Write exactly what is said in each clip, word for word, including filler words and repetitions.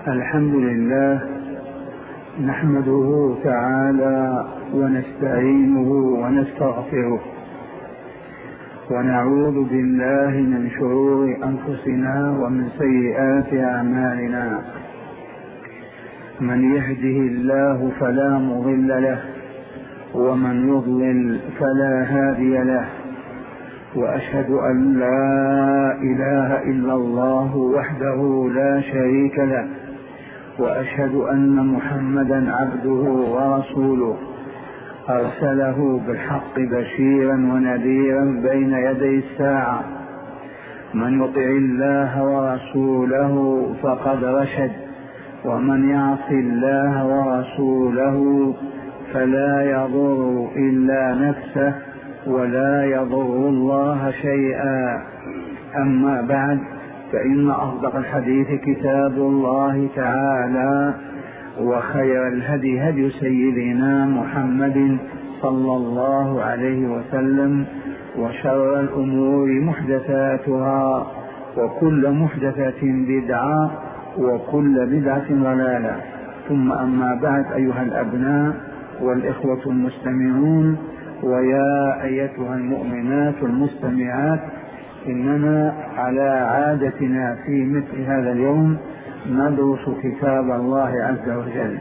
الحمد لله نحمده تعالى ونستعينه ونستغفره ونعوذ بالله من شرور أنفسنا ومن سيئات أعمالنا. من يهده الله فلا مضل له ومن يضلل فلا هادي له، وأشهد أن لا إله إلا الله وحده لا شريك له، وأشهد أن محمدا عبده ورسوله أرسله بالحق بشيرا ونذيرا بين يدي الساعة. من يطع الله ورسوله فقد رشد، ومن يعص الله ورسوله فلا يضر إلا نفسه ولا يضر الله شيئا. أما بعد، فإن أصدق الحديث كتاب الله تعالى، وخير الهدي هدي سيدنا محمد صلى الله عليه وسلم، وشر الأمور محدثاتها، وكل محدثة بدعة، وكل بدعة ضلالة. ثم أما بعد، أيها الأبناء والإخوة المستمعون، ويا أيتها المؤمنات المستمعات، إننا على عادتنا في مثل هذا اليوم ندرس كتاب الله عز وجل،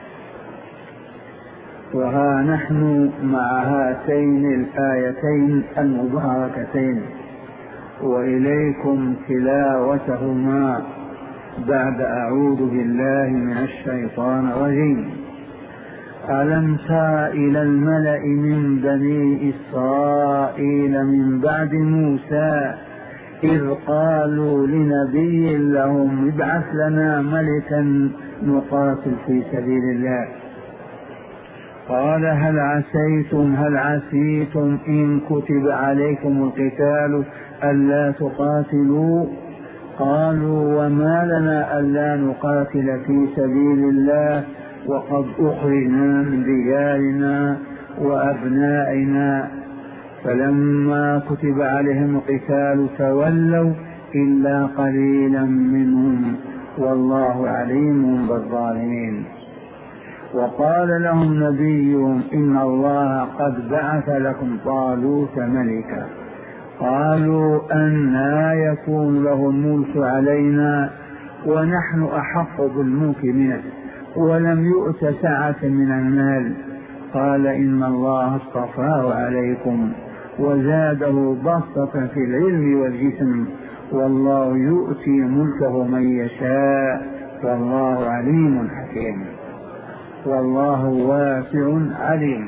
وها نحن مع هاتين الآيتين المباركتين، وإليكم تلاوتهما بعد أعوذ بالله من الشيطان الرجيم. ألم تر إلى الملأ من بني إسرائيل من بعد موسى إذ قالوا لنبي لهم ابعث لنا ملكا نقاتل في سبيل الله، قال هل عسيتم هل عسيتم إن كتب عليكم القتال ألا تقاتلوا؟ قالوا وما لنا ألا نقاتل في سبيل الله وقد أخرجنا من ديارنا وأبنائنا. فلما كتب عليهم القتال تولوا إلا قليلا منهم والله عليم بالظالمين. وقال لهم نبيهم إن الله قد بعث لكم طالوت ملكا. قالوا أنى يكون له الملك علينا ونحن أحق بالملك منه ولم يؤت سعة من المال. قال إن الله اصطفاه عليكم وزاده بسطة في العلم والجسم، والله يؤتي ملكه من يشاء والله عليم حكيم، والله واسع عليم.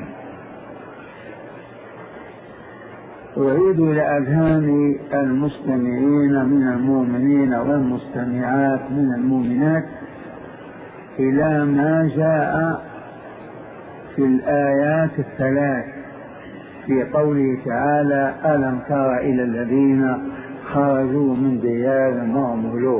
أعيد إلى أذهان المستمعين من المؤمنين والمستمعات من المؤمنات إلى ما جاء في الآيات الثلاث في قوله تعالى ألم تر إلى الذين خرجوا من ديارهم وهم ألوف.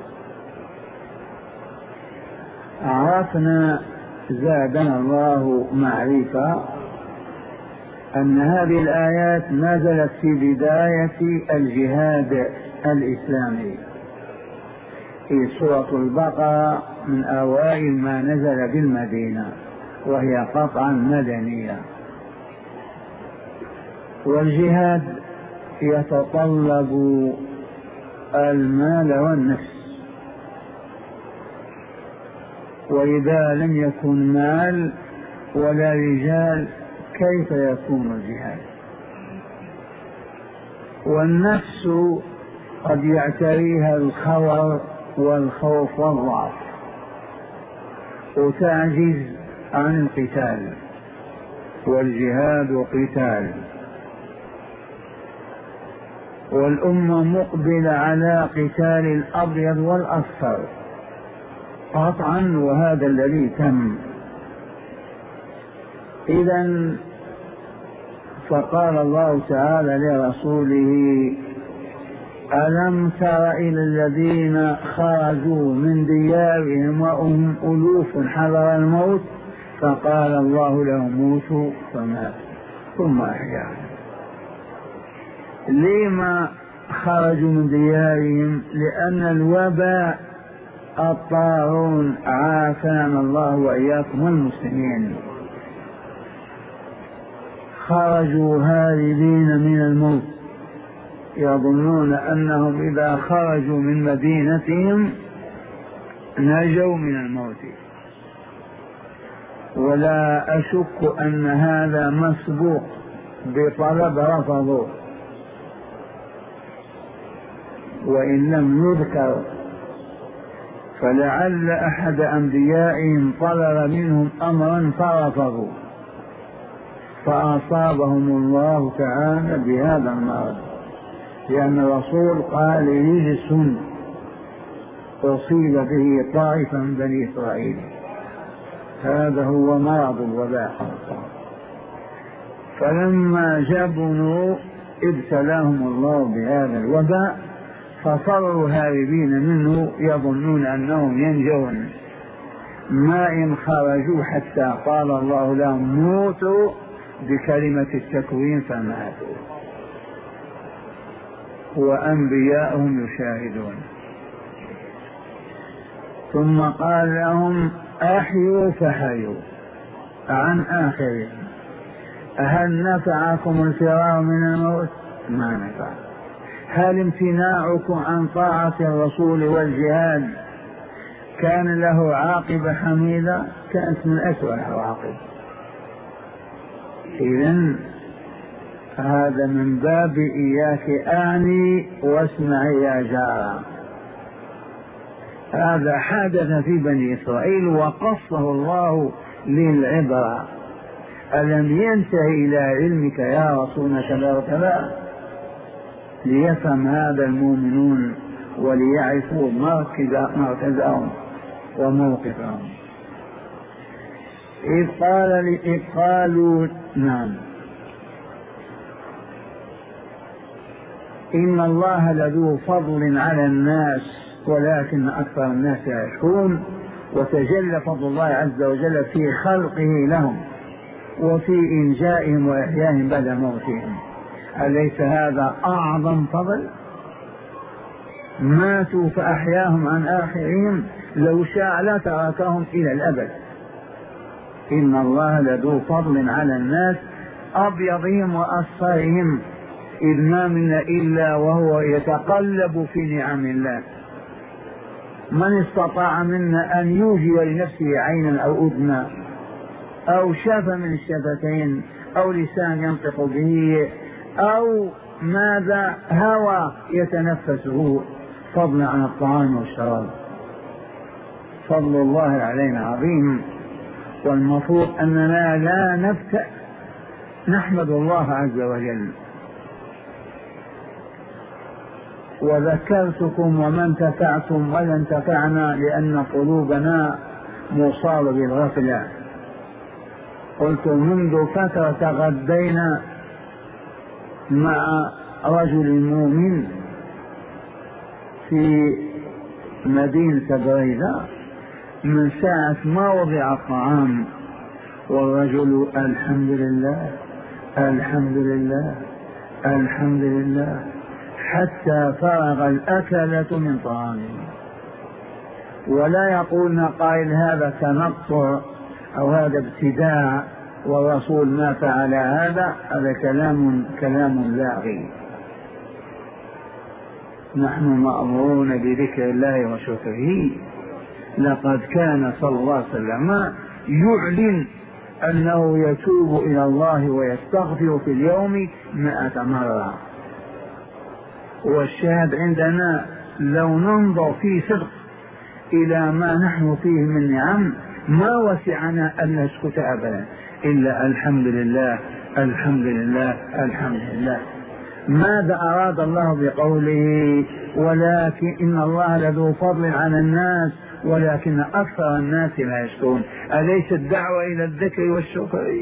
عرفنا زادنا الله معرفة أن هذه الآيات نزلت في بداية الجهاد الإسلامي في سورة البقرة، من أوائل ما نزل بالمدينة، وهي قطعا مدنية. والجهاد يتطلب المال والنفس، وإذا لم يكن مال ولا رجال كيف يكون الجهاد؟ والنفس قد يعتريها الخور والخوف والضعف وتعجز عن القتال، والجهاد قتال. والأمة مقبلة على قتال الأبيض والأصفر قطعا، وهذا الذي تم. إذن فقال الله تعالى لرسوله ألم تر إلى الذين خرجوا من ديارهم وهم ألوف حذر الموت فقال الله لهم موتوا فماتوا ثم أحياهم. لما خرجوا من ديارهم؟ لأن الوباء الطاعون، عافانا الله وإياكم المسلمين. خرجوا هاربين من الموت، يظنون أنهم إذا خرجوا من مدينتهم نجوا من الموت، ولا أشك أن هذا مسبوق بطلب رفضوا، وإن لم يذكر فلعل أحد أنبيائهم طلب منهم أمرا فرفضوا فأصابهم الله تعالى بهذا المرض، لأن الرسول قال رجس أصيب به طائفة من بني إسرائيل، هذا هو مرض الوباء. فلما جبنوا ابتلاهم الله بهذا الوباء فصاروا هاربين منه يظنون أنهم ينجون، ما إن خرجوا حتى قال الله لهم موتوا بكلمة التكوين فماتوا، وأنبياءهم يشاهدون. ثم قال لهم أحيوا فحيوا عن آخرهم. هل نفعكم الفرار من الموت؟ ما نفع. هل امتناعكم عن طاعة الرسول والجهاد كان له عاقبة حميدة؟ كانت من أسوأ العواقب. إذن هذا من باب إياك أعني واسمعي يا جارة. هذا حدث في بني إسرائيل وقصه الله للعبرة. ألم ينتهي إلى علمك يا رسول كذا وكذا؟ ليفهم هذا المؤمنون وليعرفوا مركزهم وموقفهم. إذ قال إذ قالوا نعم إن الله لذو فضل على الناس ولكن أكثر الناس لا يشكرون. وتجلى فضل الله عز وجل في خلقه لهم وفي إنجائهم وإحيائهم بعد موتهم. أليس هذا أعظم فضل؟ ماتوا فأحياهم عن آخرهم، لو شاء لتركهم إلى الأبد. إن الله لذو فضل على الناس أبيضهم وأصفرهم، إذ ما منا إلا وهو يتقلب في نعم الله. من استطاع منا أن يوجد لنفسه عينا أو أذنا أو شاف من الشفتين أو لسان ينطق به أو ماذا هوى يتنفسه، فضلا عن الطعام والشراب. فضل الله علينا عظيم، والمفروض أننا لا نفتأ، نحمد الله عز وجل. وذكرتكم وما انتفعتم ولا انتفعنا لأن قلوبنا مصابة بالغفلة. قلت منذ فترة تغدينا مع رجل مؤمن في مدينة بريدة، من ساعة ما وضع الطعام والرجل الحمد لله الحمد لله الحمد لله حتى فرغ الأكلة من طعامه. ولا يقولنا قائل هذا تنطع أو هذا ابتداع والرسول ما فعل هذا، هذا كلام كلام لاغي. نحن مأمورون بذكر الله وشكره. لقد كان صلى الله عليه وسلم يعلن أنه يتوب إلى الله ويستغفر في اليوم مائة مرة. والشاهد عندنا لو ننظر في صدق إلى ما نحن فيه من نعم ما وسعنا أن نسكت أبدا إلا الحمد لله الحمد لله الحمد لله. ماذا أراد الله بقوله ولكن إن الله لذو فضل على الناس ولكن أكثر الناس لا يشكرون؟ أليس الدعوة إلى الذكر والشكر؟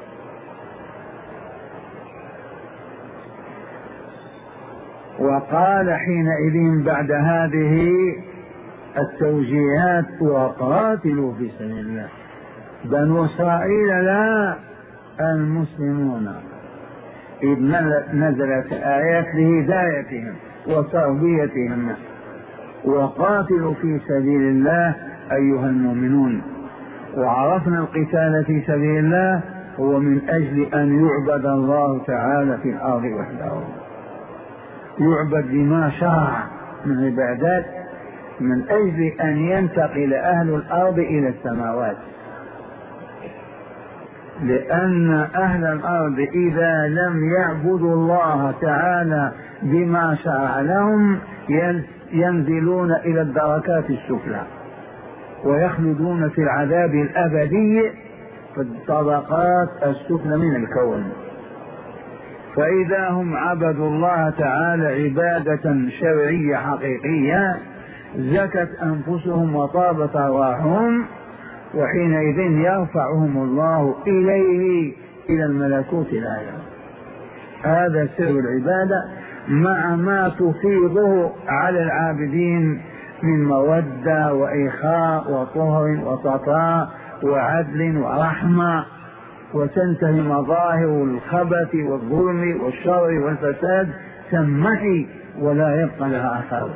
وقال حينئذ بعد هذه التوجيهات وقاتلوا في سبيل الله. بنو إسرائيل لا، المسلمون، إذ نزلت آيات لهدايتهم وتربيتهم. وقاتلوا في سبيل الله أيها المؤمنون. وعرفنا القتال في سبيل الله هو من أجل أن يعبد الله تعالى في الأرض وحده، يعبد بما شرع من عبادات، من أجل أن ينتقل أهل الأرض إلى السماوات. لأن أهل الأرض إذا لم يعبدوا الله تعالى بما شرع لهم ينزلون إلى الدركات السفلى ويخلدون في العذاب الأبدي في الطبقات السفلى من الكون. فإذا هم عبدوا الله تعالى عبادة شرعية حقيقية زكت أنفسهم وطابت أرواحهم، وحينئذ يرفعهم الله إليه إلى الملكوت الأعلى. هذا سر العبادة مع ما تفيضه على العابدين من مودة وإخاء وطهر وصفاء وعدل ورحمة، وتنتهي مظاهر الخبث والظلم والشر والفساد تنمحي ولا يبقى لها أثر.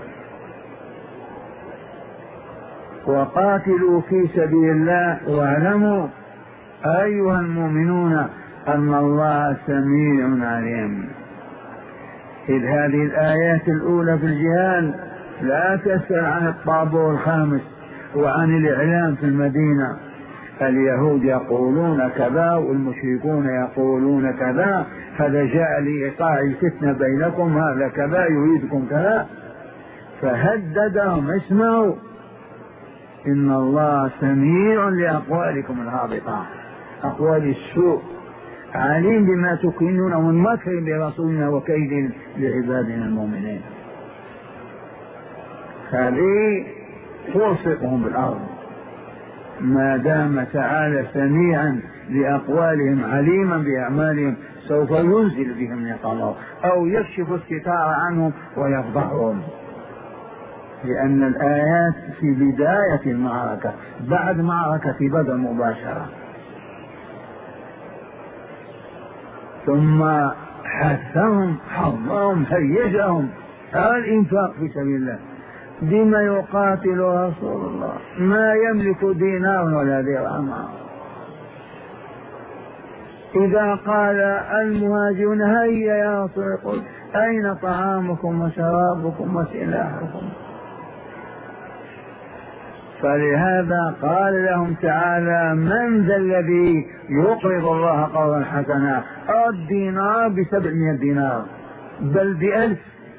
وقاتلوا في سبيل الله واعلموا أيها المؤمنون أن الله سميع عليم. إذ هذه الآيات الأولى في الجهاد لا تسأل عن الطابور الخامس وعن الإعلام في المدينة، اليهود يقولون كذا والمشركون يقولون كذا، هذا جاء لإيقاع الفتنة بينكم، هذا كذا يريدكم كذا، فهددهم اسمعوا إن الله سميع لأقوالكم الهابطة، أقوال السوء، عليم بما تكنون من مكر برسولنا وكيد لعبادنا المؤمنين. هذه تلصقهم بالأرض ما دام تعالى سميعا لأقوالهم عليما بأعمالهم، سوف ينزل بهم نقمه أو يكشف الستار عنهم ويفضحهم، لأن الآيات في بداية المعركة بعد معركة بدر مباشرة. ثم حثهم حظهم هيجهم على الإنفاق في سبيل الله. بما يقاتل رسول الله ما يملك دينار ولا درهم. إذا قال المهاجرون هيا يا رسول الله أين طعامكم وشرابكم وسلاحكم؟ فلهذا قال لهم تعالى من ذا الذي يقرض الله قرضا حسنا؟ الدينار بسبعمائة دينار بل بألف.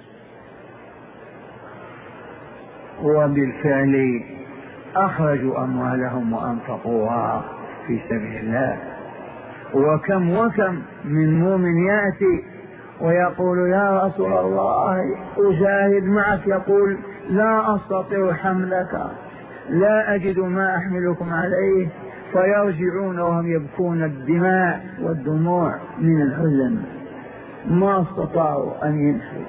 وبالفعل أخرجوا أموالهم وأنفقوها في سبيل الله. وكم وكم من مؤمن يأتي ويقول يا رسول الله أجاهد معك، يقول لا أستطيع حملك، لا أجد ما أحملكم عليه، فيرجعون وهم يبكون الدماء والدموع من الحزن، ما استطاعوا أن يمشوا.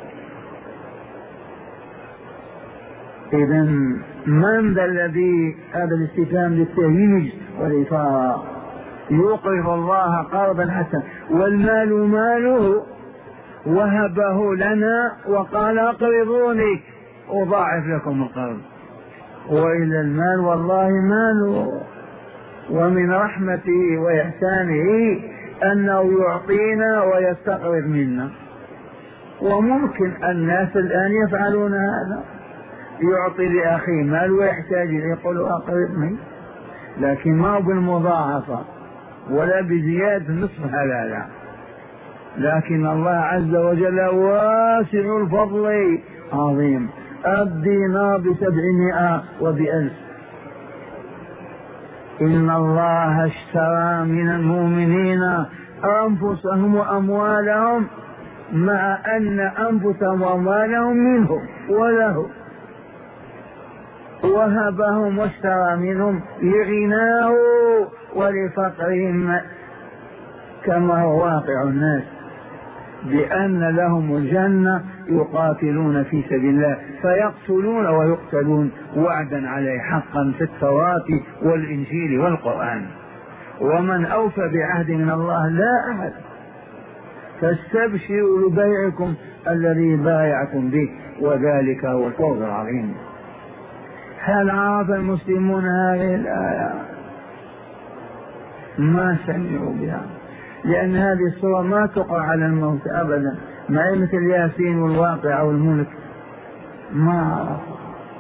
إذن من ذا الذي، هذا الاستفهام للتهييج والإثارة، يقرض الله قرضا حسنا والمال ماله وهبه لنا وقال اقرضوني أضاعف لكم القرض. وإلى المال والله ماله، ومن رحمته وإحسانه أنه يعطينا ويستقرض منا. وممكن الناس الآن يفعلون هذا، يعطي لأخيه مال ويحتاج يقول أقرضني، لكن ما بالمضاعفة ولا بزيادة نصف هذا لا، لكن الله عز وجل واسع الفضل عظيم، الدينار بسبعمائة وبألف. إن الله اشترى من المؤمنين أنفسهم وأموالهم، مع أن أنفسهم وأموالهم منهم وله، وهبهم واشترى منهم لغناه ولفقرهم كما هو واقع الناس، بأن لهم الجنة يقاتلون في سبيل الله فيقتلون ويقتلون وعدا عليه حقا في التوراة والإنجيل والقرآن. ومن أوفى بعهد من الله لا أحد، فاستبشروا ببيعكم الذي بايعتم به وذلك هو الفوز العظيم. هل عرف المسلمون هذه الآية؟ ما سمعوا بها، لأن هذه الصورة ما تقع على الموت أبدا، ما هي مثل ياسين والواقع والملك، ما عرفوا.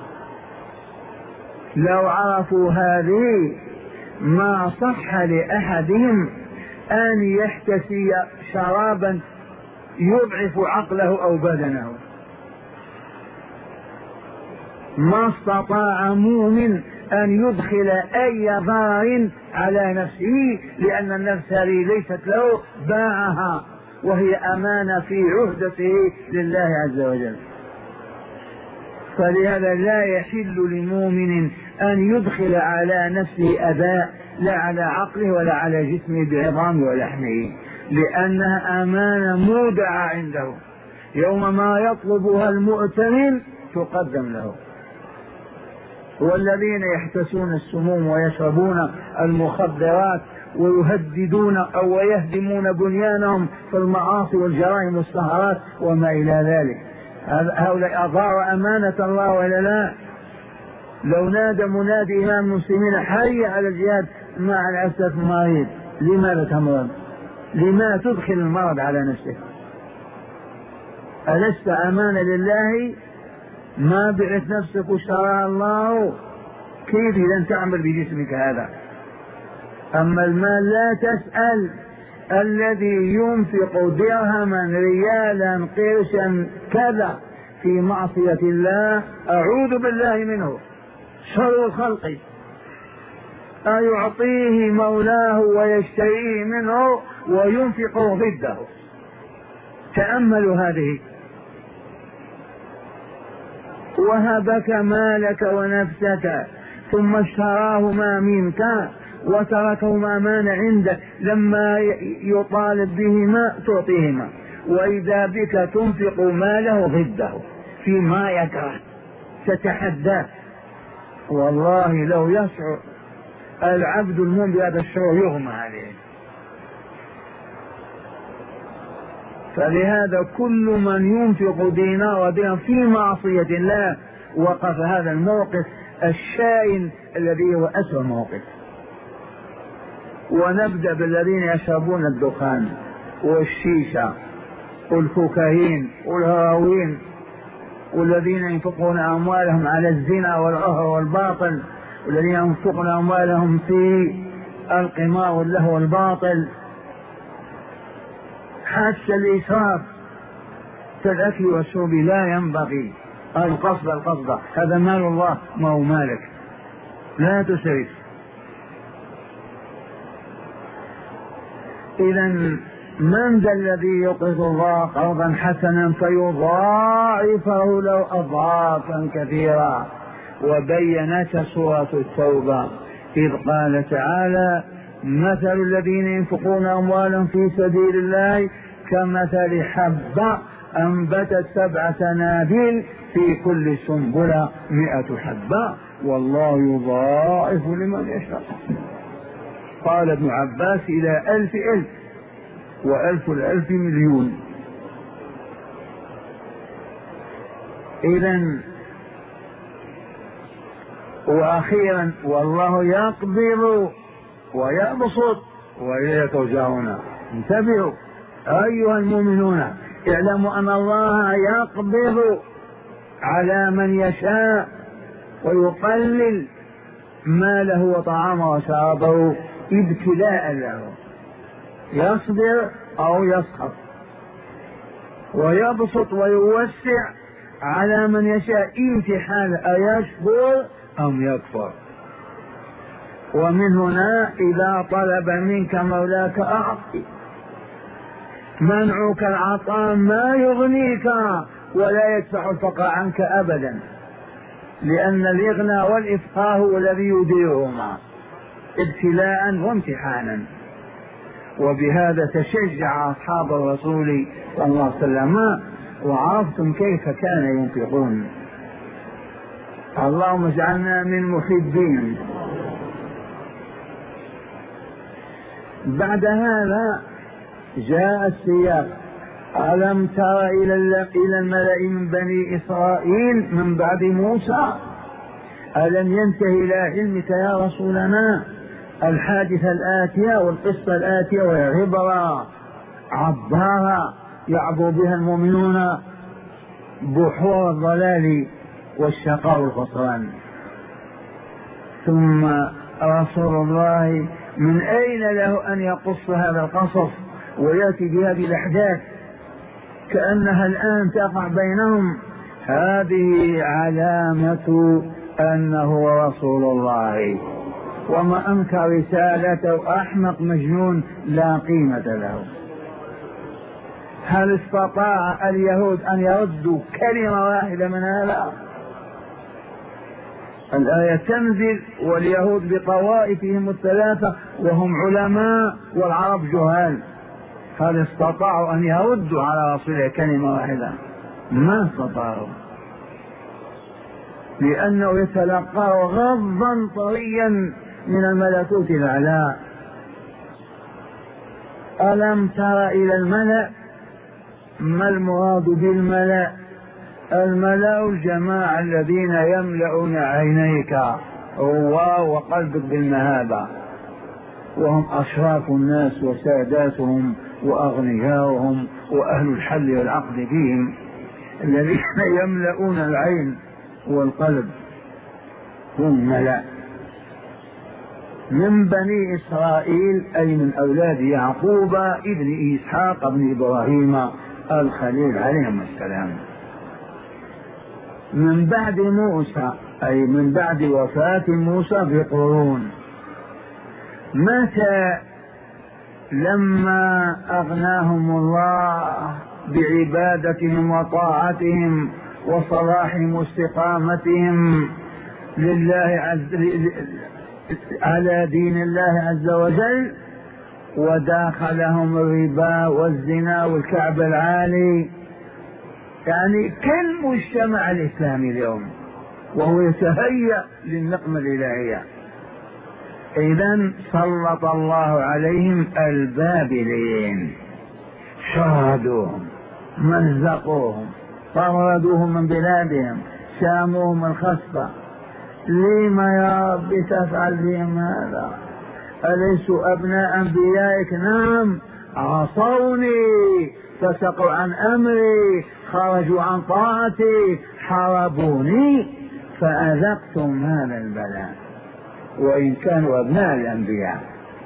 لو عرفوا هذه ما صح لأحدهم أن يحتسي شرابا يضعف عقله أو بدنه. ما استطاع مؤمن أن يدخل أي ضرر على نفسه، لأن النفس هذه ليست له، باعها وهي أمانة في عهدته لله عز وجل. فلهذا لا يحل لمؤمن أن يدخل على نفسه أذى، لا على عقله ولا على جسمه بعظامه ولحمه، لأنها أمانة مودعة عنده، يوم ما يطلبها المؤتمن تقدم له. والذين يحتسون السموم ويشربون المخدرات ويهددون أو يهدمون بنيانهم في المعاصي والجرائم والسهرات وما إلى ذلك، هؤلاء أضاعوا أمانة الله ولا لا؟ لو نادى منادي إمام المسلمين حي على الجهاد مع الأسف مريض، لماذا تمرض؟ لما تدخل المرض على نفسك؟ ألست أمانة لله؟ ما بعت نفسك واشتراها الله، كيف إذا تعمل بجسمك هذا؟ أما المال لا تسأل، الذي ينفق درهما ريالا قرشا كذا في معصية الله أعوذ بالله منه، شر الخلق، أيعطيه مولاه ويشتريه منه وينفقه ضده. تأملوا هذه. وهبك مالك ونفسك ثم اشتراهما منك وتركهما أمانة عندك، لما يطالب بهما تعطيهما، وإذا بك تنفق ماله ضده فيما يكره، تتحداه. والله لو يشعر العبد المؤمن بهذا الشعور يغمى عليه. فلهذا كل من ينفق دينار ودينار في معصية الله وقف هذا الموقف الشائن الذي هو أسوأ موقف. ونبدأ بالذين يشربون الدخان والشيشة والكوكايين والهراوين، والذين ينفقون أموالهم على الزنا والعهر والباطل، والذين ينفقون أموالهم في القمار واللهو والباطل، حتى الإسراف في الأكل والشرب لا ينبغي. القصد القصد هذا مال الله ما هو مالك، لا تسرف. إذا من ذا الذي يقرض الله قرضا حسنا فيضاعفه له أضعافا كثيرا؟ وبينت سورة التوبة إذ قال تعالى مثل الذين ينفقون أموالا في سبيل الله كمثل حبة أنبتت سبع سنابل في كل سنبلة مئة حبة والله يضاعف لمن يشاء. قال ابن عباس إلى ألف ألف، وألف الألف مليون. إذن وأخيرا والله يقبض ويبسط وإليه ترجعون. انتبهوا أيها المؤمنون، اعلموا أن الله يقبض على من يشاء ويقلل ماله وطعامه وشرابه ابتلاء له، يصبر أو يسخط، ويبسط ويوسع على من يشاء امتحان أيشكر أم يكفر. ومن هنا إذا طلب منك مولاك أعطي، منعك العطاء ما يغنيك ولا يدفع الفقر عنك أبدا، لأن الإغنى والإفقاه هو الذي يديرهما ابتلاء وامتحانا. وبهذا تشجع أصحاب الرسول صلى الله عليه وسلم، وعرفتم كيف كان ينفقون. اللهم اجعلنا من محبين. بعد هذا جاء السياق: ألم تر إلى الملأ من بني إسرائيل من بعد موسى ألم ينتهي إلى علمك يا رسولنا الحادثة الآتية والقصة الآتية وهي عبرة عبارة يعبر بها المؤمنون بحور الضلال والشقاء والخسران. ثم رسول الله من أين له أن يقص هذا القصص ويأتي بهذه الأحداث كأنها الآن تقع بينهم؟ هذه علامة أنه رسول الله، وما أنكر رسالته أحمق مجنون لا قيمة له. هل استطاع اليهود أن يردوا كلمة واحدة من هذا؟ الآية تنزل واليهود بطوائفهم الثلاثة وهم علماء والعرب جهال، هل استطاعوا أن يردوا على رسوله كلمة واحدة؟ ما استطاعوا، لأنه يتلقى غضا طريا من الملكوت الأعلى. ألم تر إلى الملأ؟ ما المراد بالملأ؟ الملأ الجماعة الذين يملؤون عينيك وقلبك بالمهابة، وهم أشراف الناس وساداتهم وأغنياؤهم وأهل الحل والعقد فيهم، الذين يملؤون العين والقلب هم ملأ من بني إسرائيل، أي من أولاد يعقوب ابن إسحاق ابن إبراهيم الخليل عليهم السلام، من بعد موسى، أي من بعد وفاة موسى بقرون. متى؟ لما أغناهم الله بعبادتهم وطاعتهم وصلاحهم واستقامتهم لله عز على دين الله عز وجل، وداخلهم الربا والزنا والكعب العالي، يعني كالمجتمع الإسلامي اليوم، وهو يتهيأ للنقمة الإلهية. إذن سلط الله عليهم البابلين، شردوهم، مزقوهم، طردوهم من بلادهم، ساموهم الخسفة. لما يا رب تفعل بهم هذا؟ أليسوا أبناء أنبيائك؟ نعم، عصوني، فسقوا عن أمري، خرجوا عن طاعتي، حاربوني، فأذقتم هذا البلاء وإن كانوا أبناء الأنبياء.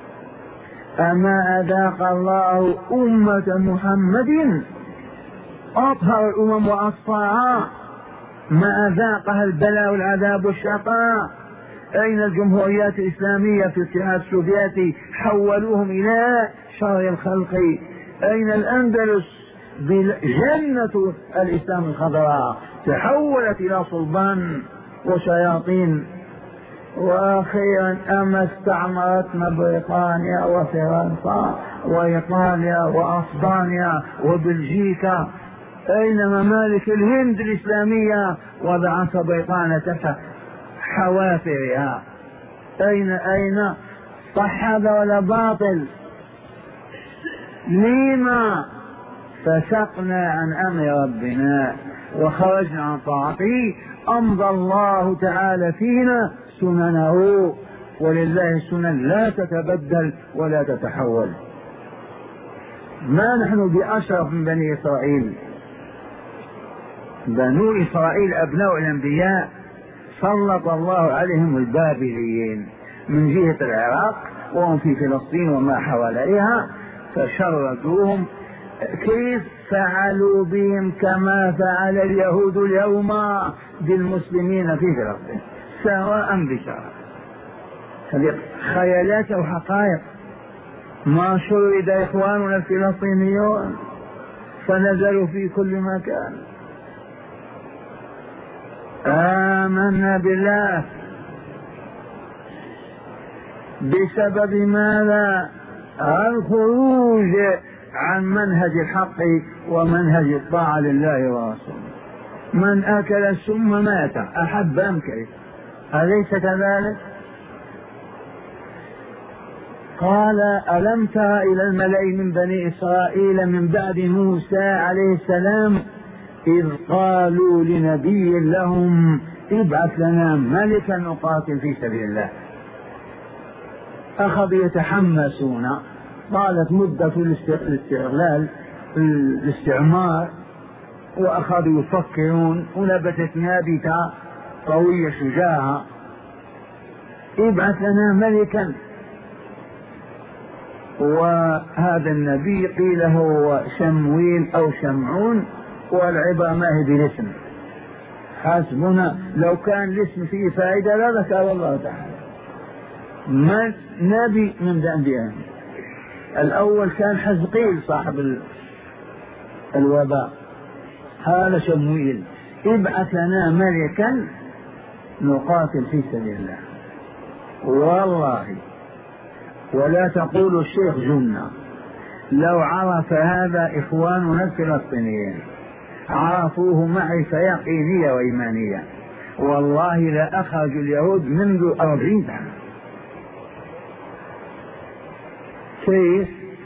أما أذاق الله أمة محمد أطهر الأمم وأصفاها، ما أذاقها البلاء والعذاب والشقاء. أين الجمهوريات الإسلامية في الاتحاد السوفيتي؟ حولوهم إلى شر الخلق. أين الأندلس جنة الإسلام الخضراء؟ تحولت إلى صلبان وشياطين. وأخيرا أما استعمرتنا بريطانيا وفرنسا وإيطاليا وأسبانيا وبلجيكا، أين ممالك الهند الإسلامية وضعت بريطانيا تحت حوافرها؟ أين أين صح هذا ولا باطل؟ لما فسقنا عن أمر ربنا وخرجنا عن طاعته، أمضى الله تعالى فينا سننه، ولله السنن لا تتبدل ولا تتحول. ما نحن بأشرف من بني إسرائيل، بنو إسرائيل أبناء الأنبياء، سلط الله عليهم البابليين من جهة العراق وهم في فلسطين وما حواليها، فشردوهم. كيف فعلوا بهم؟ كما فعل اليهود اليوم بالمسلمين في فلسطين سواء بشرع. هذه خيالات أو حقائق. ما شرد إخواننا الفلسطينيون فنزلوا في كل مكان. آمنا بالله بسبب ماذا؟ الخروج عن منهج الحق ومنهج الطاعة لله ورسوله. من أكل السم مات، أحب أم كره، أليس كذلك؟ قال ألم تر إلى الملأ من بني إسرائيل من بعد موسى عليه السلام إذ قالوا لنبي لهم ابعث لنا ملكا نقاتل في سبيل الله. أخذوا يتحمسون، طالت مدة الاستغلال الاستعمار، وأخذوا يفكرون، ونبتت نابتة قوية شجاعة. ابعث لنا ملكا. وهذا النبي قيل هو شمويل أو شمعون، والعبرة ما هي بالاسم، حسبنا. لو كان الاسم فيه فائدة لا ذكر الله تعالى. من نبي من الأنبياء. الأول كان حزقيل صاحب الوباء، هذا شمويل. ابعث لنا ملكا نقاتل في سبيل الله. والله ولا تقولوا الشيخ جنة، لو عرف هذا إخواننا الفلسطينيين عرفوه معرفة يقينية وإيمانية، والله لا أخرج اليهود منذ أربعين سنة. كيف؟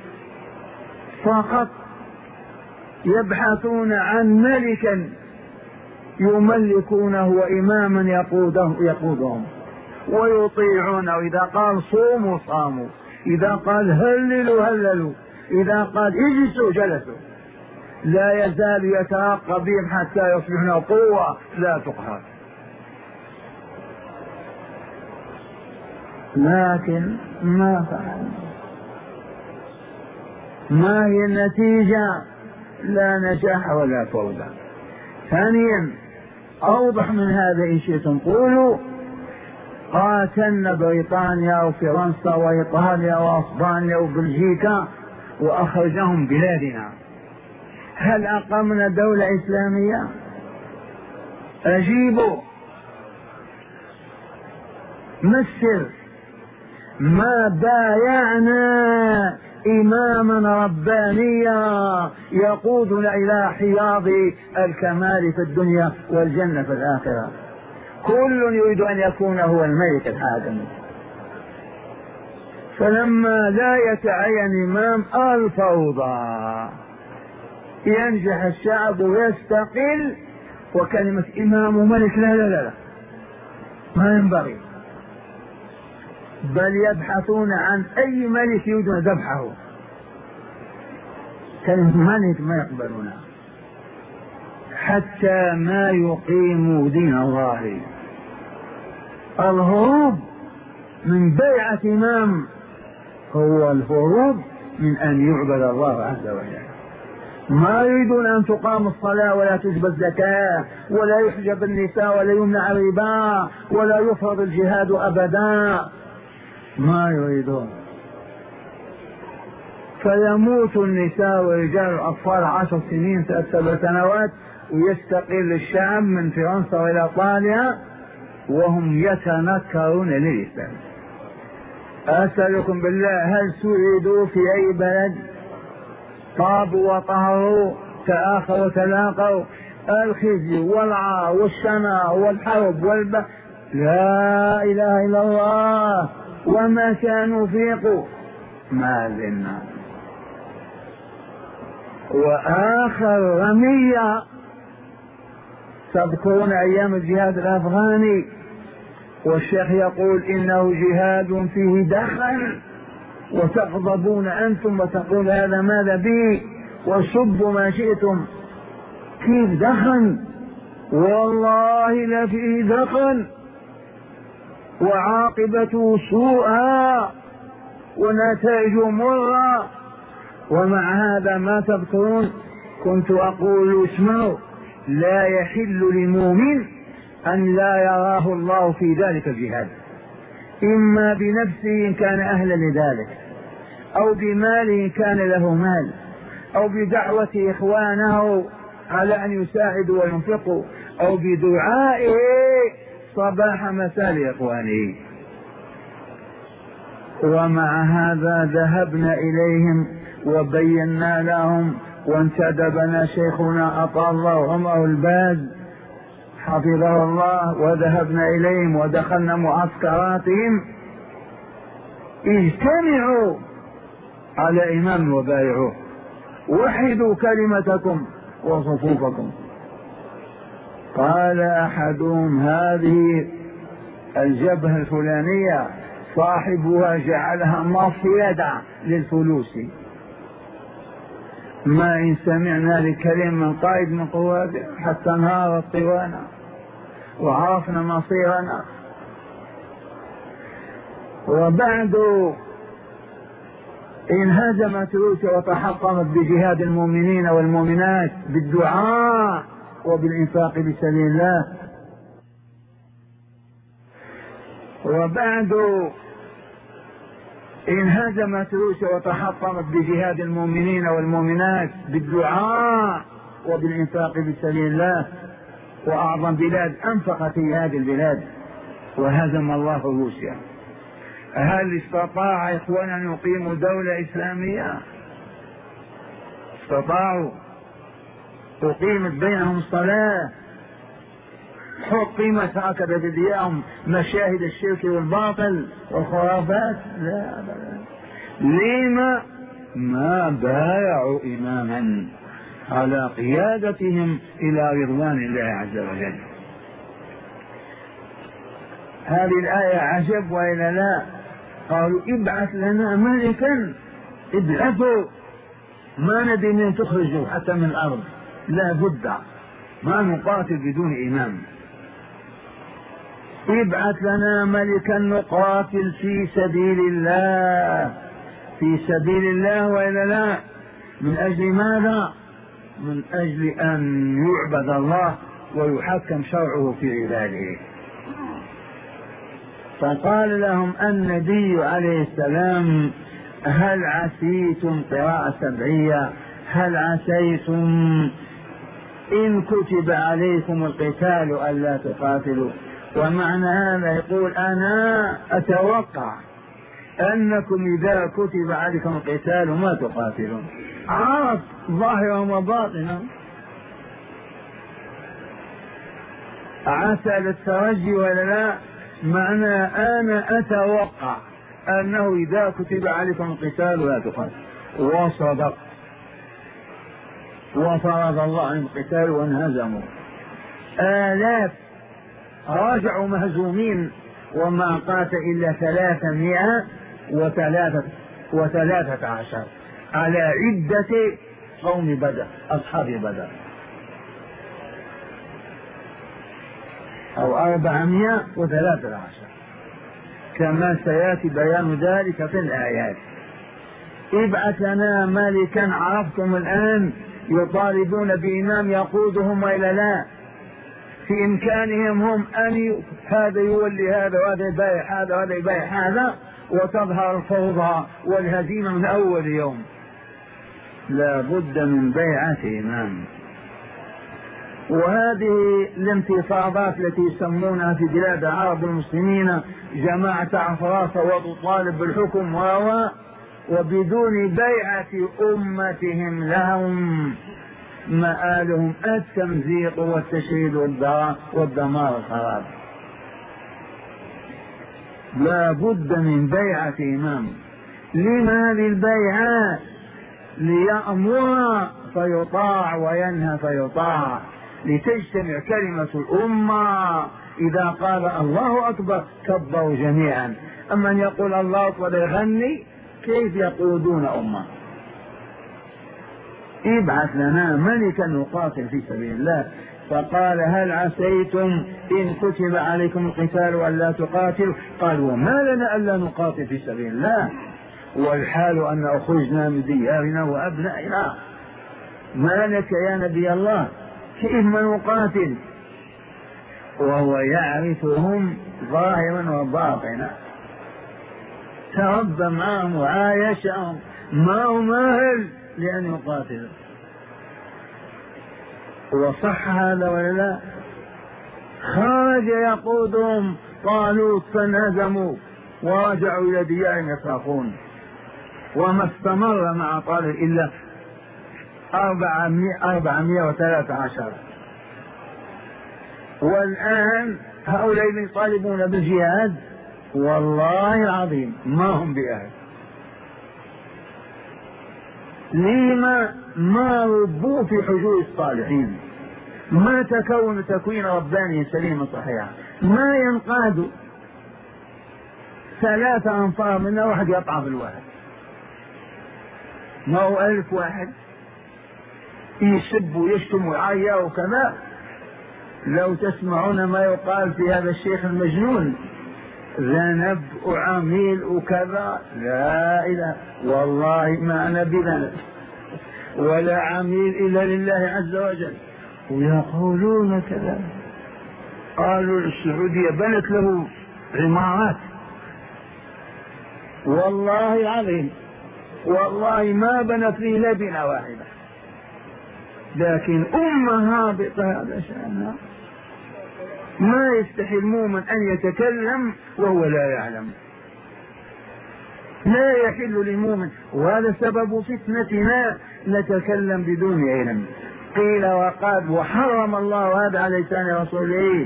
فقط يبحثون عن ملكا يملكونه وإماما يقوده يقودهم ويطيعونه. إذا قال صوموا صاموا، إذا قال هللوا هللوا، إذا قال اجلسوا جلسوا. لا يزال يترقى بهم حتى يصبحون قوة لا تقهر. لكن ما فعل. ما هي النتيجة؟ لا نجاح ولا فوز. ثانيا أوضح من هذا إن شئتم قولوا قاتلنا بريطانيا وفرنسا وإيطاليا وأسبانيا وبلجيكا وأخرجهم بلادنا، هل أقمنا دولة إسلامية؟ أجيبوا. ما السر؟ ما بايعنا إماما ربانيا يقودنا إلى حياض الكمال في الدنيا والجنة في الآخرة. كل يريد أن يكون هو الملك الحاكم. فلما لا يتعين إمام الفوضى، ينجح الشعب ويستقل، وكلمة إمام وملك لا لا لا ما ينبغي، بل يبحثون عن أي ملك يريدون ذبحه. كلمة ملك ما يقبلونها حتى ما يقيموا دين الله. الهروب من بيعة إمام هو الهروب من أن يعبد الله عز وجل. ما يريدون أن تقام الصلاة ولا تجب الزكاة ولا يحجب النساء ولا يمنع الربا ولا يفرض الجهاد أبدا، ما يريدون. فيموت النساء والرجال والأطفال عشر سنين ثلاث سبع سنوات، ويستقل الشعب من فرنسا وإلى إيطاليا وهم يتنكرون للإسلام. أسألكم بالله، هل سعدوا في أي بلد؟ طابوا وطهروا، تآخوا وتلاقوا، الخزي والعار والشنار والحرب والب لا إله إلا الله، وما كانوا فيقوا ما زلنا. وآخر رمية، تذكرون أيام الجهاد الأفغاني والشيخ يقول إنه جهاد فيه دخل، وتغضبون أنتم وتقول هذا ماذا به وسبوا ما شئتم. كيف دخل؟ والله لفيه دخل وعاقبته سوءا ونتائج مرة. ومع هذا ما تذكرون؟ كنت أقول اسمعوا، لا يحل لمؤمن أن لا يراه الله في ذلك الجهاد، إما بنفسه إن كان أهلا لذلك، أو بماله إن كان له مال، أو بدعوة إخوانه على أن يساعدوا وينفقوا، أو بدعائه صباح مساء لإخوانه. ومع هذا ذهبنا إليهم وبينا لهم، وانتدبنا شيخنا أطال الله عمره الباز حفظه الله، وذهبنا إليهم ودخلنا معسكراتهم. اجتمعوا على إمام وبايعوه، وحدوا كلمتكم وصفوفكم. قال أحدهم هذه الجبهة الفلانية صاحبها جعلها مصيدة للفلوس، ما إن سمعنا لكلمة من قائد من قواته حتى انهارت طوانا وعرفنا مصيرنا. وبعد إن هزمت روسيا وتحطمت بجهاد المؤمنين والمؤمنات بالدعاء وبالإنفاق بسبيل الله، وبعد إن هزمت روسيا وتحطمت بجهاد المؤمنين والمؤمنات بالدعاء وبالإنفاق بسبيل الله، وأعظم بلاد أنفقت في هذه البلاد وهزم الله روسيا، هل استطاع إخوانا أن يقيموا دولة إسلامية؟ استطاعوا؟ أقيمت بينهم صلاة، حكمت هكذا بدياهم مشاهد الشرك والباطل والخرافات؟ لا أبدا. لما؟ ما بايعوا إماما على قيادتهم إلى رضوان الله عز وجل. هذه الآية عجب وإلا لا؟ قالوا ابعث لنا ملكا، ابعثوا، ما ندري من تخرجوا حتى من الأرض، لا بد ما نقاتل بدون إمام. ابعث لنا ملكا نقاتل في سبيل الله، في سبيل الله وإلا لا؟ من أجل ماذا؟ من أجل أن يعبد الله ويحكم شرعه في عباده. فقال لهم النبي عليه السلام هل عسيتم، قراءة سبعية، هل عسيتم إن كتب عليكم القتال ألا تقاتلوا. ومعنى هذا يقول أنا أتوقع أنكم إذا كتب عليكم القتال ما تقاتلون، عرف ظاهرا وباطنا، عسى للترجي ولا لا؟ معنى أنا أتوقع أنه إذا كتب عليكم القتال لا تقاتل. وصدق، وفرض الله عن القتال وانهزموا، آلاف رجعوا مهزومين، وما قاتل إلا ثلاثمائة وثلاثة وثلاثة عشر على عدة قوم بدر، أصحاب بدر، أو أربعمائة وثلاثة عشر كما سيأتي بيان ذلك في الآيات. ابعث لنا ملكا، عرفتم الآن يطالبون بإمام يقودهم وإلا لا؟ في إمكانهم هم أن هذا يولي هذا وهذا يبايع هذا وهذا يبايع هذا، وتظهر الفوضى والهزيمة من أول يوم. لا بد من بيعة إمام. وهذه الانتفاضات التي يسمونها في بلاد العرب المسلمين جماعة عفراسة وتطالب بالحكم و وبدون بيعة أمتهم لهم مآلهم التمزيق والتشريد والدمار الخراب. لا بد من بيعة إمام. لما هذه البيعة؟ ليأمر فيطاع وينهى فيطاع، لتجتمع كلمة الأمة. إذا قال الله أكبر كبروا جميعا، أما أن يقول الله أكبر يغني كيف يقودون أمة؟ ابعث لنا ملكا نقاتل في سبيل الله. فقال هل عسيتم إن كتب عليكم القتال ألا تقاتلوا؟ قالوا وما لنا ألا نقاتل في سبيل الله والحال أن أخرجنا من ديارنا وأبنائنا، ما لك يا نبي الله كيف ما نقاتل؟ وهو يعرفهم ظاهرا وباطنا، تربى معهم وعايشهم، ما هو ماهل لأن يقاتل. وصح هذا ولا لا؟ خرج يقودهم طالوت فانهزموا ورجعوا إلى ديارهم يصرخون، وما استمر مع طالوت إلا أربعمائة وثلاثة عشر. والآن هؤلاء يطالبون بالجهاد، والله العظيم ما هم بأهل. لما؟ ما ربوا في حجور الصالحين، ما تكون تكوين رباني سليم صحيح، ما ينقاد ثلاثة أنفار منه واحد يقع بالواحد، ما هو ألف واحد يسب ويشتم ويعيا وكذا. لو تسمعون ما يقال في هذا الشيخ المجنون ذنب وعميل وكذا، لا إله والله ما أنا بذنب ولا عميل إلا لله عز وجل. ويقولون كذا، قالوا السعودية بنت له عمارات، والله عظيم والله ما بنت لي لبنة واحدة، لكن أمة هابطة هذا شأنها. ما يستحي المؤمن أن يتكلم وهو لا يعلم، لا يحل للمؤمن، وهذا سبب فتنتنا نتكلم بدون علم. قيل وقال وحرم الله هذا على لسان رسوله.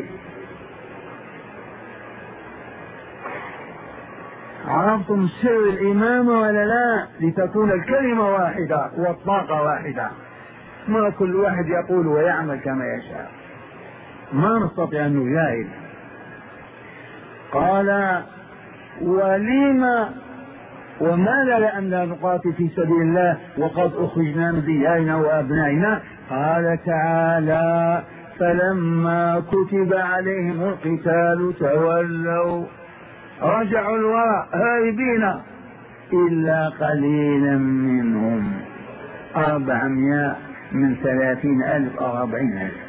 عرفتم سر الإمامة ولا لا؟ لتكون الكلمة واحدة والطاقة واحدة، ما كل واحد يقول ويعمل كما يشاء، ما نستطيع أن نجاهد. قال ولما وما لنا لا نقاتل في سبيل الله وقد أخرجنا من ديارنا وأبنائنا؟ قال تعالى فلما كتب عليهم القتال تولوا رجعوا الوراء هاربين إلا قليلا منهم، أربعمائة من ثلاثين ألف أو أربعين ألف.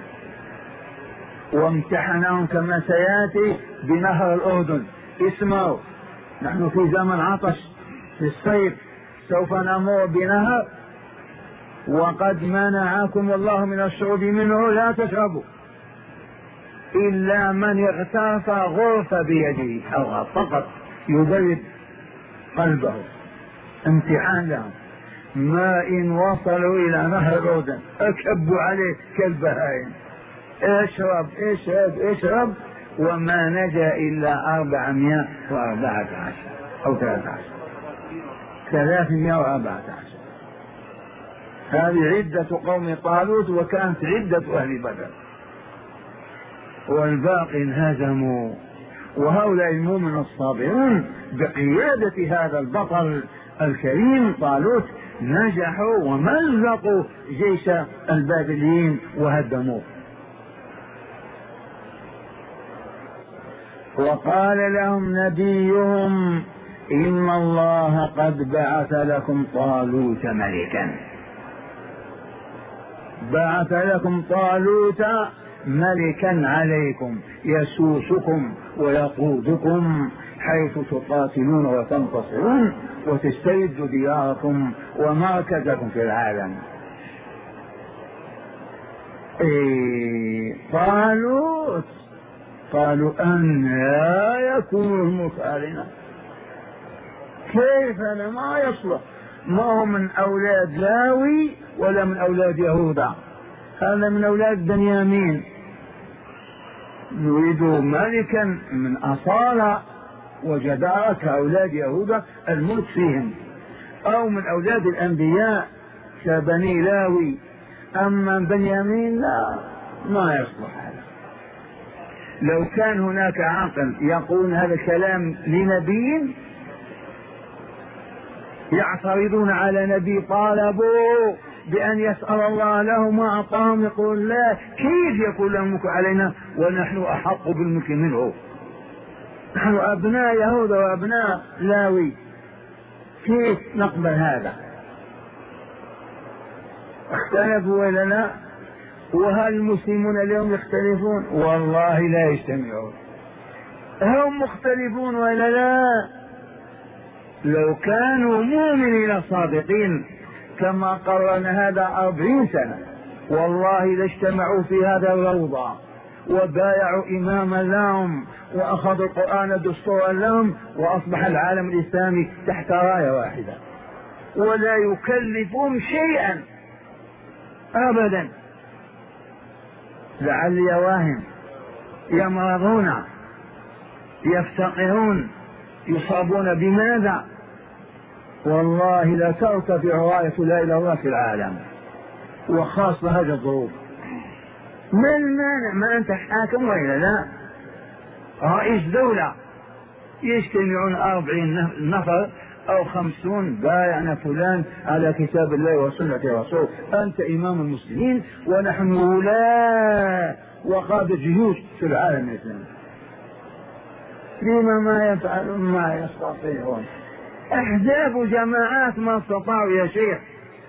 وامتحنهم كما سيأتي بنهر الأردن. اسمعوا، نحن في زمن عطش في الصيف، سوف نمر بنهر وقد منعكم الله من الشرب منه، لا تشربوا إلا من اغترف غرفة بيده أو فقط يبرد قلبه. امتحان لهم. ما إن وصلوا إلى نهر الأردن أكبوا عليه كالبهائم، اشرب اشرب اشرب، وما نجا إلا أربعمائة وأربعة عشر أو ثلاثة عشر ثلاثمائة وأربعة عشر. هذه عدة قوم طالوت وكانت عدة أهل بدر، والباقي انهزموا. وهؤلاء المؤمن الصابرون بقيادة هذا البطل الكريم طالوت نجحوا ومزقوا جيش البابليين وهدموه. وقال لهم نبيهم إن الله قد بعث لكم طالوت ملكا، بعث لكم طالوت ملكا عليكم يسوسكم ويقودكم حيث تقاتلون وتنتصرون وتسترد دياركم ومركزكم في العالم. إيه طالوت قالوا أن لا يكون الملك علينا، كيف أنا ما يصلح، ما هو من أولاد لاوي ولا من أولاد يهوذا، هذا من أولاد بنيامين، نريد ملكا من أصالة وجدارة كأولاد يهوذا الملك فيهم، أو من أولاد الأنبياء كبني لاوي، أما بنيامين لا ما يصلح هذا. لو كان هناك عاقل يقول هذا الكلام لنبي، يعترضون على نبي طالبوا بأن يسأل الله له ما أعطاهم، يقول لا، كيف يكون له الملك علينا ونحن أحق بالملك منه، نحن أبناء يهوذا وأبناء لاوي، كيف نقبل هذا؟ اختلفوا ولا لا؟ وهل المسلمون اليوم يختلفون؟ والله لا يجتمعون. هم مختلفون ولا لا؟ لو كانوا مؤمنين صادقين كما قررنا هذا أربعين سنة والله لاجتمعوا في هذا الروضة وبايعوا إماما لهم وأخذوا القرآن دستورا لهم، وأصبح العالم الإسلامي تحت راية واحدة ولا يكلفهم شيئا أبدا. لعلي واهم، يمرضون يفتقرون يصابون بماذا؟ والله لا ترتفع راية لا إله إلا الله في العالم، وخاصة هذه الظروف. ما المانع؟ ما أنت حاكم وإلا لا؟ رئيس دولة يجتمعون أربعين نفر أو خمسون بايعنا فلان على كتاب الله وسنة رسوله، أنت إمام المسلمين ونحن ولاة وقادة جيوش في العالم الإسلامي. لما ما يفعلون ما يستطيعون؟ أحزاب وجماعات ما استطاعوا يا شيخ،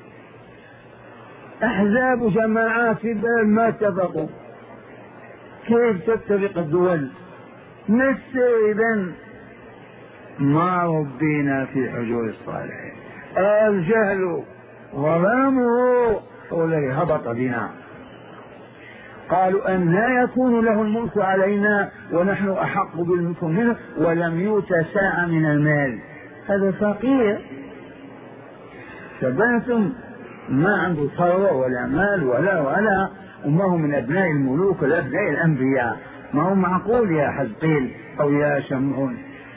أحزاب وجماعات في البلد ما اتفقوا، كيف تتفق الدول؟ نسيبا ما ربينا في حجور الصالحين، الجهل ظلامه والذي هبط بنا. قالوا أن لا يكون له الملك علينا ونحن أحق بالملك منه ولم يؤت ساعة من المال، هذا فقير. شبهتم ما عنده ثروة ولا مال ولا ولا وما هو من أبناء الملوك ولا أبناء الأنبياء، ما هو معقول يا حزقيل أو يا شمعون.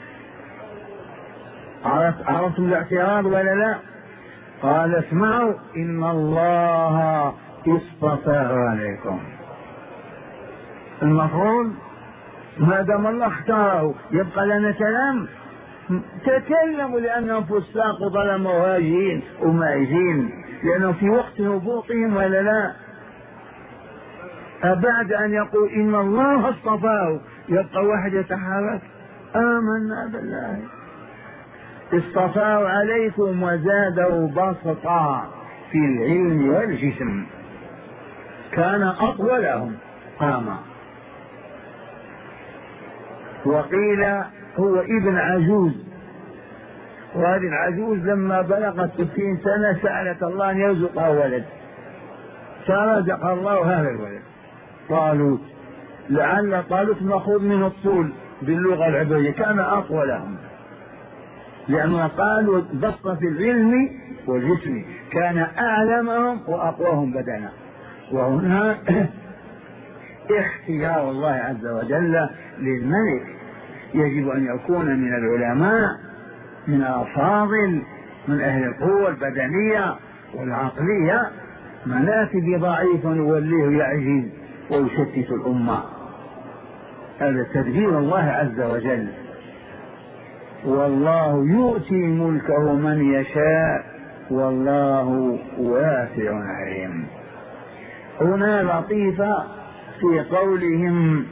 عرفتم الاعتراض ولا لا؟ قال اسمعوا إن الله اصطفاه عليكم. المفروض ما دام الله اختاره يبقى لنا كلام؟ تكلموا لأنهم فساق وظلموا وهاجين ومائزين، لأنهم في وقت هبوطهم ولا لا؟ أبعد أن يقول إن الله اصطفاه يبقى واحد يتحرك؟ آمنا بالله اصطفاه عليكم وزاده بسطا في العلم والجسم، كان أطولهم قاما. وقيل هو ابن عجوز، وهذه العجوز لما بلغت ستين سنة سألت الله أن يرزقها ولد، فرزق الله هذا الولد طالوت. لعل طالوت مأخوذ من الطول باللغة العبرية، كان أطولهم، لأنه قالوا بسط في العلم والجسم، كان أعلمهم وأقواهم بدنا. وهنا اختيار الله عز وجل للملك، يجب أن يكون من العلماء من الأفاضل من أهل القوة البدنية والعقلية، مناكب ضعيف يوليه يعجز ويشتت الأمة. هذا تدبير الله عز وجل، والله يؤتي ملكه من يشاء والله واسع عليم. هنا لطيفة في قولهم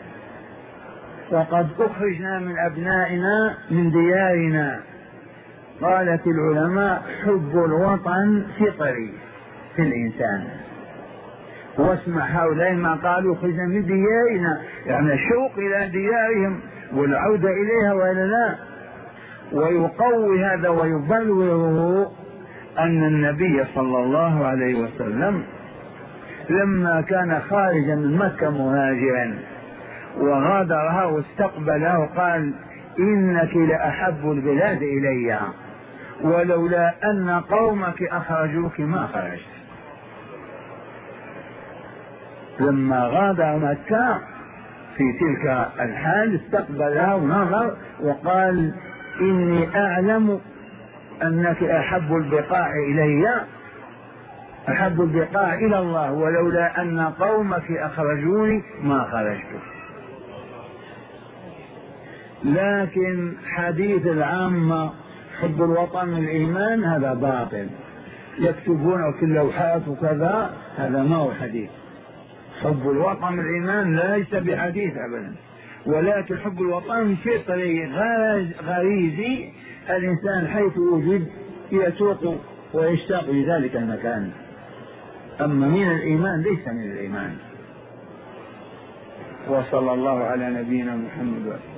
وقد أخرجنا من أبنائنا من ديارنا. قالت العلماء حب الوطن فطري في الإنسان، واسمع هؤلاء ما قالوا أخرجنا من ديارنا يعني الشوق إلى ديارهم والعودة إليها ولا لا. ويقوي هذا ويبلوره أن النبي صلى الله عليه وسلم لما كان خارجا من مكة مهاجرا وغادرها واستقبلها وقال إنك لأحب البلاد إلي ولولا أن قومك أخرجوك ما خرجت. لما غادر مكة في تلك الحال استقبلها ونظر وقال إني أعلم أنك أحب البقاع إلي أحب البقاع إلى الله ولولا أن قومك أخرجوني ما خرجت. لكن حديث العامة حب الوطن الإيمان هذا باطل، يكتبونه في اللوحات وكذا، هذا ما هو حديث. حب الوطن الإيمان ليس بحديث أبدا، ولكن حب الوطن فطري غريزي، الإنسان حيث وجد يتوق ويشتاق لذلك المكان. أما من الإيمان ليس من الإيمان. وصلى الله على نبينا محمد.